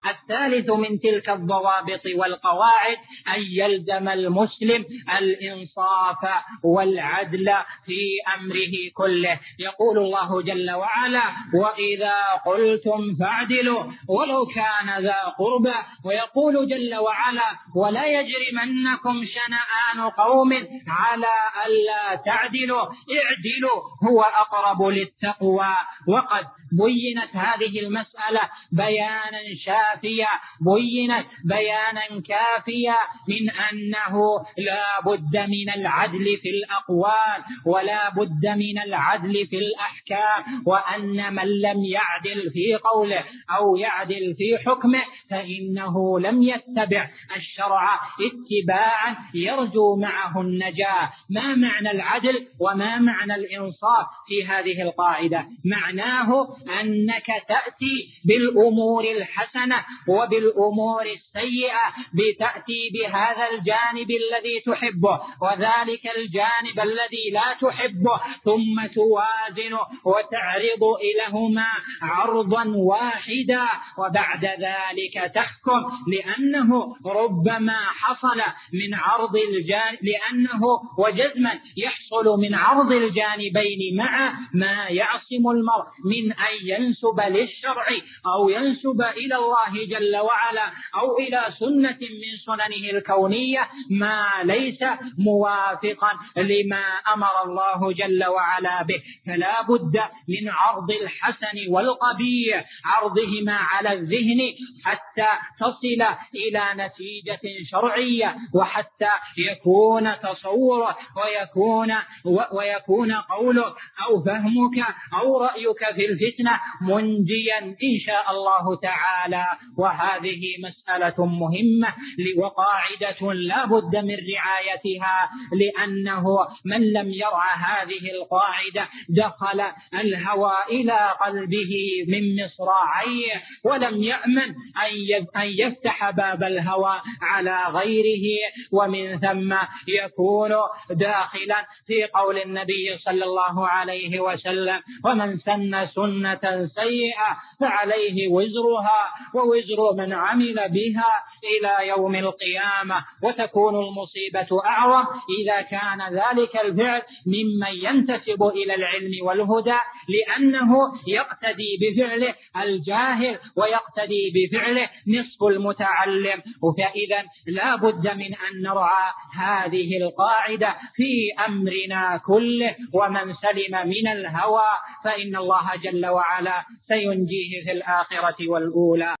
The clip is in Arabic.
الثالث من تلك الضوابط والقواعد أن يلزم المسلم الإنصاف والعدل في أمره كله. يقول الله جل وعلا: وإذا قلتم فاعدلوا ولو كان ذا قربى. ويقول جل وعلا: ولا يجرمنكم شنآن قوم على ألا تعدلوا اعدلوا هو أقرب للتقوى. وقد بينت هذه المسألة بيانا شافيا، بينت بيانا كافيا من أنه لا بد من العدل في الأقوال ولا بد من العدل في الأحكام، وأن من لم يعدل في قوله أو يعدل في حكمه فإنه لم يتبع الشرع اتباعا يرجو معه النجاة. ما معنى العدل وما معنى الإنصاف في هذه القاعدة؟ معناه أنك تأتي بالأمور الحسنة وبالأمور السيئة، بتأتي بهذا الجانب الذي تحبه وذلك الجانب الذي لا تحبه، ثم توازن وتعرض إليهما عرضا واحدا، وبعد ذلك تحكم، لأنه ربما حصل من عرض الجانب، لأنه وجزما يحصل من عرض الجانبين مع ما يعصم المرء من أن ينسب للشرع أو ينسب إلى الله جل وعلا أو إلى سنة من سننه الكونية ما ليس موافقا لما أمر الله جل وعلا به. فلا بد من عرض الحسن والقبيح، عرضهما على الذهن حتى تصل إلى نتيجة شرعية، وحتى يكون تصوره ويكون قولك أو فهمك أو رأيك في الفتنة منجيا إن شاء الله تعالى. وهذه مسألة مهمة وقاعدة لا بد من رعايتها، لأنه من لم يرعى هذه القاعدة دخل الهوى إلى قلبه من مصراعيه ولم يأمن أن يفتح باب الهوى على غيره، ومن ثم يكون داخلا في قول النبي صلى الله عليه وسلم: ومن سن سنة سيئة فعليه وزرها ووزر من عمل بها إلى يوم القيامة. وتكون المصيبة أعظم إذا كان ذلك الفعل ممن ينتسب إلى العلم والهدى، لأنه يقتدي بفعله الجاهل ويقتدي بفعله نصف المتعلم. فإذا لا بد من أن نرعى هذه القاعدة في أمرنا كله، ومن سلم من الهوى فإن الله جل وعلا سينجيه في الآخرة والأولى.